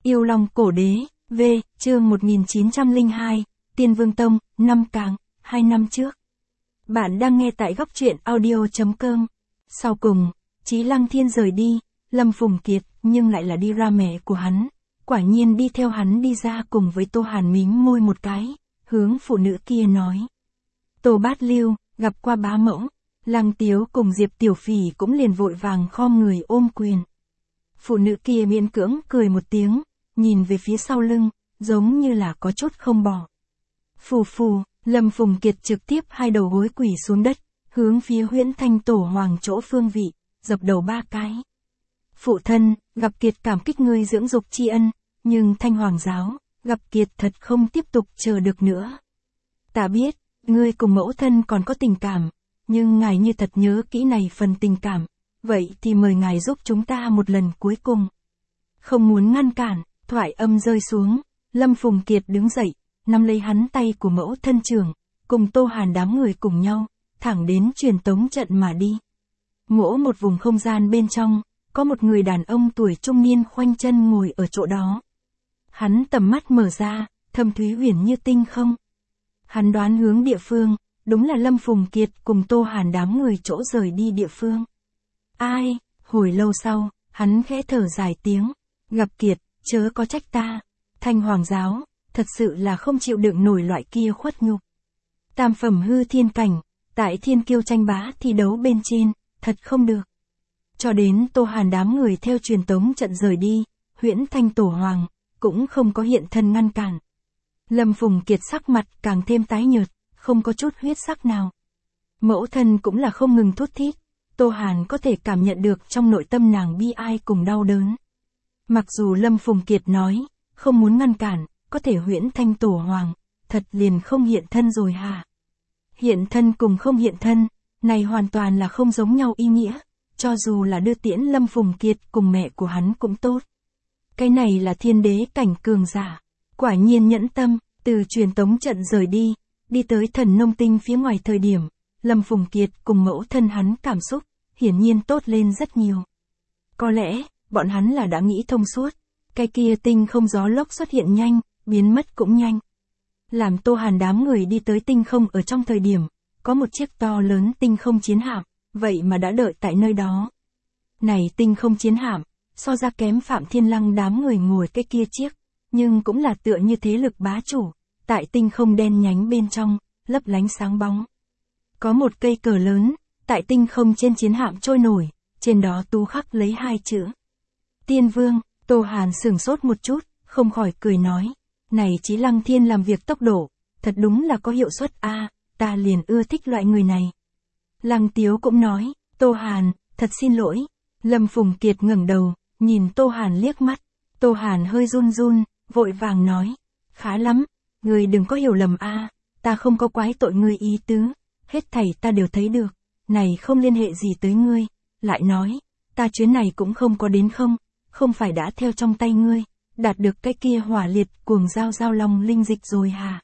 Yêu Long Cổ Đế, V, chương 1902, Tiên Vương Tông, năm Càng, 2 năm trước. Bạn đang nghe tại góc truyện audio.com. Sau cùng, Chí Lăng Thiên rời đi, Lâm Phùng Kiệt, nhưng lại là đi ra mẹ của hắn. Quả nhiên đi theo hắn đi ra cùng với Tô Hàn mím môi một cái, hướng phụ nữ kia nói. Tô Bát Lưu, gặp qua bá mẫu, Lăng Tiếu cùng Diệp Tiểu Phỉ cũng liền vội vàng khom người ôm quyền. Phụ nữ kia miễn cưỡng cười một tiếng, nhìn về phía sau lưng, giống như là có chút không bỏ. Phù phù, Lâm Phùng Kiệt trực tiếp hai đầu gối quỳ xuống đất, hướng phía Huyễn Thanh Tổ Hoàng chỗ phương vị, dập đầu 3 cái. Phụ thân, gặp Kiệt cảm kích ngươi dưỡng dục tri ân, nhưng Thanh Hoàng giáo, gặp Kiệt thật không tiếp tục chờ được nữa. Ta biết, ngươi cùng mẫu thân còn có tình cảm, nhưng ngài như thật nhớ kỹ này phần tình cảm, vậy thì mời ngài giúp chúng ta một lần cuối cùng. Không muốn ngăn cản, thoại âm rơi xuống, Lâm Phùng Kiệt đứng dậy, nắm lấy hắn tay của mẫu thân trưởng, cùng Tô Hàn đám người cùng nhau, thẳng đến truyền tống trận mà đi. Mỗi một vùng không gian bên trong, có một người đàn ông tuổi trung niên khoanh chân ngồi ở chỗ đó. Hắn tầm mắt mở ra, thâm thúy huyền như tinh không. Hắn đoán hướng địa phương, đúng là Lâm Phùng Kiệt cùng Tô Hàn đám người chỗ rời đi địa phương. Ai, hồi lâu sau, hắn khẽ thở dài tiếng, gặp Kiệt, chớ có trách ta, Thanh Hoàng giáo, thật sự là không chịu đựng nổi loại kia khuất nhục. Tam phẩm hư thiên cảnh, tại thiên kiêu tranh bá thi đấu bên trên, thật không được. Cho đến Tô Hàn đám người theo truyền tống trận rời đi, Huyễn Thanh Tổ Hoàng, cũng không có hiện thân ngăn cản. Lâm Phùng Kiệt sắc mặt càng thêm tái nhợt, không có chút huyết sắc nào. Mẫu thân cũng là không ngừng thút thít, Tô Hàn có thể cảm nhận được trong nội tâm nàng bi ai cùng đau đớn. Mặc dù Lâm Phùng Kiệt nói, không muốn ngăn cản, có thể Huyễn Thanh Tổ Hoàng, thật liền không hiện thân rồi hả? Hiện thân cùng không hiện thân, này hoàn toàn là không giống nhau ý nghĩa, cho dù là đưa tiễn Lâm Phùng Kiệt cùng mẹ của hắn cũng tốt. Cái này là thiên đế cảnh cường giả, quả nhiên nhẫn tâm, từ truyền tống trận rời đi, đi tới Thần Nông Tinh phía ngoài thời điểm, Lâm Phùng Kiệt cùng mẫu thân hắn cảm xúc, hiển nhiên tốt lên rất nhiều. Có lẽ, bọn hắn là đã nghĩ thông suốt, cái kia tinh không gió lốc xuất hiện nhanh, biến mất cũng nhanh. Làm Tô Hàn đám người đi tới tinh không ở trong thời điểm, có một chiếc to lớn tinh không chiến hạm, vậy mà đã đợi tại nơi đó. Này tinh không chiến hạm, so ra kém Phạm Thiên Lăng đám người ngồi cái kia chiếc, nhưng cũng là tựa như thế lực bá chủ, tại tinh không đen nhánh bên trong, lấp lánh sáng bóng. Có một cây cờ lớn, tại tinh không trên chiến hạm trôi nổi, trên đó tú khắc lấy 2 chữ. Tiên Vương. Tô Hàn sửng sốt một chút, không khỏi cười nói, này Chí Lăng Thiên làm việc tốc độ, thật đúng là có hiệu suất a, ta liền ưa thích loại người này. Lăng Tiếu cũng nói, Tô Hàn, thật xin lỗi. Lâm Phùng Kiệt ngẩng đầu, nhìn Tô Hàn liếc mắt, Tô Hàn hơi run run, vội vàng nói, khá lắm, ngươi đừng có hiểu lầm a, ta không có quái tội ngươi ý tứ, hết thảy ta đều thấy được, này không liên hệ gì tới ngươi, lại nói, ta chuyến này cũng không có đến không phải đã theo trong tay ngươi, đạt được cái kia hỏa liệt cuồng giao long linh dịch rồi hả?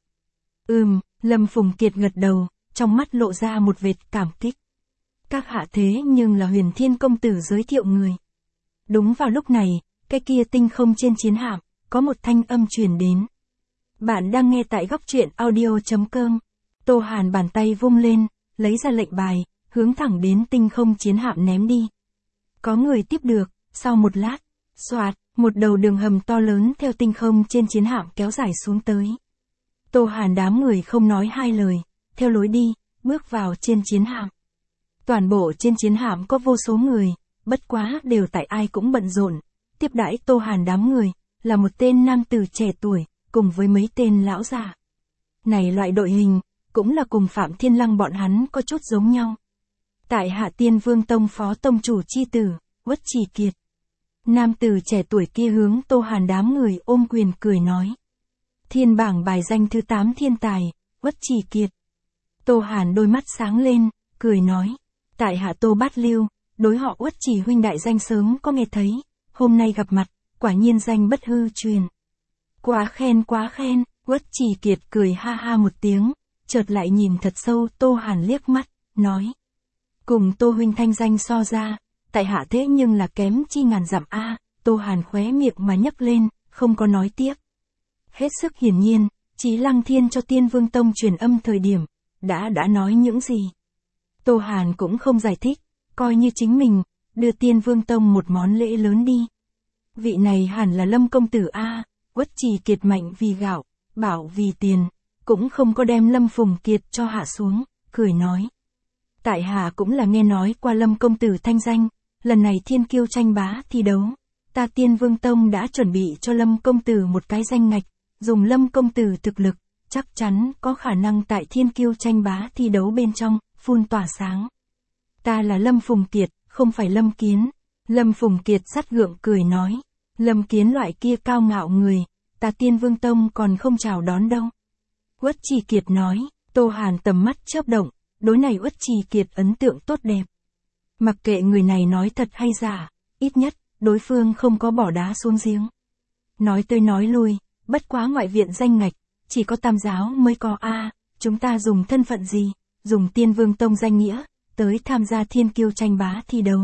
Lâm Phùng Kiệt gật đầu, trong mắt lộ ra một vệt cảm kích. Các hạ thế nhưng là Huyền Thiên công tử giới thiệu người. Đúng vào lúc này, cái kia tinh không trên chiến hạm, có một thanh âm truyền đến. Bạn đang nghe tại góc truyện audio.com. Tô Hàn bàn tay vung lên, lấy ra lệnh bài, hướng thẳng đến tinh không chiến hạm ném đi. Có người tiếp được, sau một lát, xoạt, một đầu đường hầm to lớn theo tinh không trên chiến hạm kéo dài xuống tới. Tô Hàn đám người không nói hai lời, theo lối đi, bước vào trên chiến hạm. Toàn bộ trên chiến hạm có vô số người, bất quá đều tại ai cũng bận rộn. Tiếp đãi Tô Hàn đám người, là một tên nam tử trẻ tuổi, cùng với mấy tên lão già. Này loại đội hình, cũng là cùng Phạm Thiên Lăng bọn hắn có chút giống nhau. Tại Hạ Tiên Vương Tông phó tông chủ chi tử, Uất Chỉ Kiệt. Nam tử trẻ tuổi kia hướng Tô Hàn đám người ôm quyền cười nói. Thiên bảng bài danh thứ 8 thiên tài, Uất Chỉ Kiệt. Tô Hàn đôi mắt sáng lên, cười nói. Tại Hạ Tô Bát Lưu, đối họ Uất Chỉ huynh đại danh sớm có nghe thấy, hôm nay gặp mặt, quả nhiên danh bất hư truyền. Quá khen, Uất Chỉ Kiệt cười ha ha một tiếng, chợt lại nhìn thật sâu Tô Hàn liếc mắt, nói. Cùng Tô huynh thanh danh so ra, tại hạ thế nhưng là kém chi ngàn dặm a. Tô Hàn khóe miệng mà nhấc lên, không có nói tiếp. Hết sức hiển nhiên, Chí Lăng Thiên cho Tiên Vương Tông truyền âm thời điểm, đã nói những gì. Tô Hàn cũng không giải thích, coi như chính mình, đưa Tiên Vương Tông một món lễ lớn đi. Vị này hẳn là Lâm công tử a, Uất Trì Kiệt mạnh vì gạo, bảo vì tiền, cũng không có đem Lâm Phùng Kiệt cho hạ xuống, cười nói. Tại hạ cũng là nghe nói qua Lâm công tử thanh danh, lần này thiên kiêu tranh bá thi đấu, ta Tiên Vương Tông đã chuẩn bị cho Lâm công tử một cái danh ngạch, dùng Lâm công tử thực lực, chắc chắn có khả năng tại thiên kiêu tranh bá thi đấu bên trong, phun tỏa sáng. Ta là Lâm Phùng Kiệt, không phải Lâm Kiến. Lâm Phùng Kiệt sắt gượng cười nói. Lâm Kiến loại kia cao ngạo người, ta Tiên Vương Tông còn không chào đón đâu. Uất Trì Kiệt nói, Tô Hàn tầm mắt chớp động, đối này Uất Trì Kiệt ấn tượng tốt đẹp. Mặc kệ người này nói thật hay giả, ít nhất, đối phương không có bỏ đá xuống giếng. Nói tới nói lui, bất quá ngoại viện danh ngạch, chỉ có Tam giáo mới có a, chúng ta dùng thân phận gì, dùng Tiên Vương Tông danh nghĩa, tới tham gia thiên kiêu tranh bá thi đấu.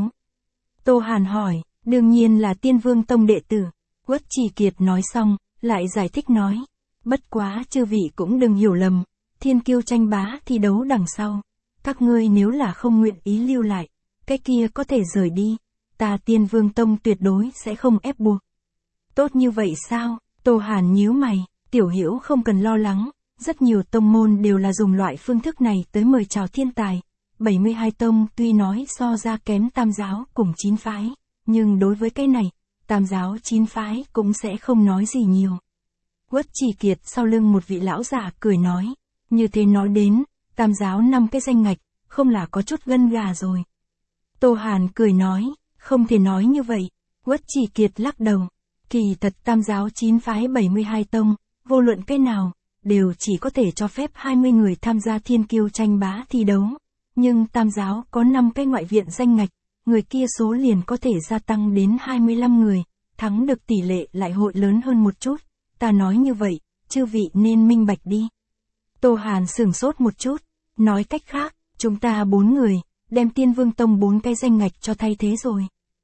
Tô Hàn hỏi, đương nhiên là Tiên Vương Tông đệ tử. Uất Trì Kiệt nói xong, lại giải thích nói. Bất quá chư vị cũng đừng hiểu lầm, thiên kiêu tranh bá thi đấu đằng sau. Các ngươi nếu là không nguyện ý lưu lại, cái kia có thể rời đi. Ta Tiên Vương Tông tuyệt đối sẽ không ép buộc. Tốt như vậy sao? Tô Hàn nhíu mày, Tiểu Hiểu không cần lo lắng. Rất nhiều tông môn đều là dùng loại phương thức này tới mời chào thiên tài. 72 tông tuy nói so ra kém Tam giáo cùng 9 phái, nhưng đối với cái này, Tam giáo 9 phái cũng sẽ không nói gì nhiều. Uất Trì Kiệt sau lưng một vị lão giả cười nói, như thế nói đến, Tam giáo 5 cái danh ngạch, không là có chút gân gà rồi. Tô Hàn cười nói, không thể nói như vậy. Uất Trì Kiệt lắc đầu, kỳ thật Tam giáo 9 phái 72 tông, vô luận cái nào, đều chỉ có thể cho phép 20 người tham gia thiên kiêu tranh bá thi đấu. Nhưng Tam giáo có 5 cái ngoại viện danh ngạch, người kia số liền có thể gia tăng đến 25 người, thắng được tỷ lệ lại hội lớn hơn một chút. Ta nói như vậy, chư vị nên minh bạch đi. Tô Hàn sửng sốt một chút, nói cách khác, chúng ta 4 người, đem Tiên Vương Tông 4 cái danh ngạch cho thay thế rồi.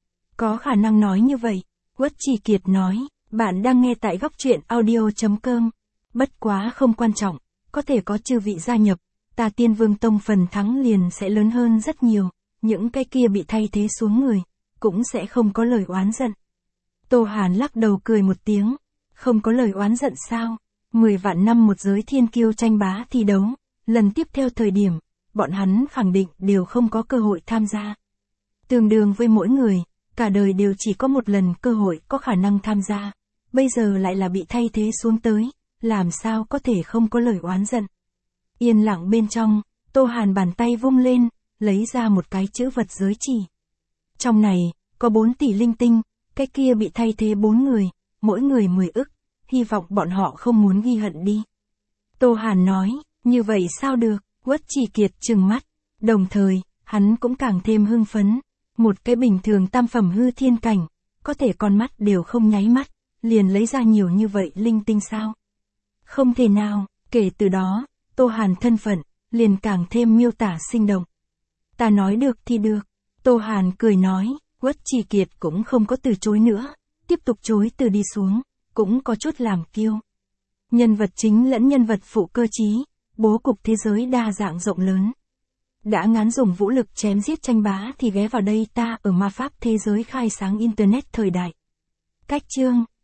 Có khả năng nói như vậy, Uất Trì Kiệt nói, bạn đang nghe tại Góc Truyện Audio.com. Bất quá không quan trọng, có thể có chư vị gia nhập, ta Tiên Vương Tông phần thắng liền sẽ lớn hơn rất nhiều, những cái kia bị thay thế xuống người, cũng sẽ không có lời oán giận. Tô Hàn lắc đầu cười một tiếng, không có lời oán giận sao, 10 vạn năm một giới thiên kiêu tranh bá thi đấu, lần tiếp theo thời điểm, bọn hắn khẳng định đều không có cơ hội tham gia. Tương đương với mỗi người, cả đời đều chỉ có một lần cơ hội có khả năng tham gia, bây giờ lại là bị thay thế xuống tới, làm sao có thể không có lời oán giận. Yên lặng bên trong, Tô Hàn bàn tay vung lên, lấy ra một cái chữ vật giới chỉ. Trong này, có 4 tỷ linh tinh, cái kia bị thay thế 4 người, mỗi người 10 ức, hy vọng bọn họ không muốn ghi hận đi. Tô Hàn nói, như vậy sao được, Uất Trì Kiệt trừng mắt, đồng thời, hắn cũng càng thêm hưng phấn, một cái bình thường tam phẩm hư thiên cảnh, có thể con mắt đều không nháy mắt, liền lấy ra nhiều như vậy linh tinh sao? Không thể nào, kể từ đó, Tô Hàn thân phận, liền càng thêm miêu tả sinh động. Ta nói được thì được, Tô Hàn cười nói, Uất Trì Kiệt cũng không có từ chối nữa, tiếp tục chối từ đi xuống, cũng có chút làm kiêu. Nhân vật chính lẫn nhân vật phụ cơ trí, bố cục thế giới đa dạng rộng lớn. Đã ngán dùng vũ lực chém giết tranh bá thì ghé vào đây ta ở ma pháp thế giới khai sáng Internet thời đại. Cách chương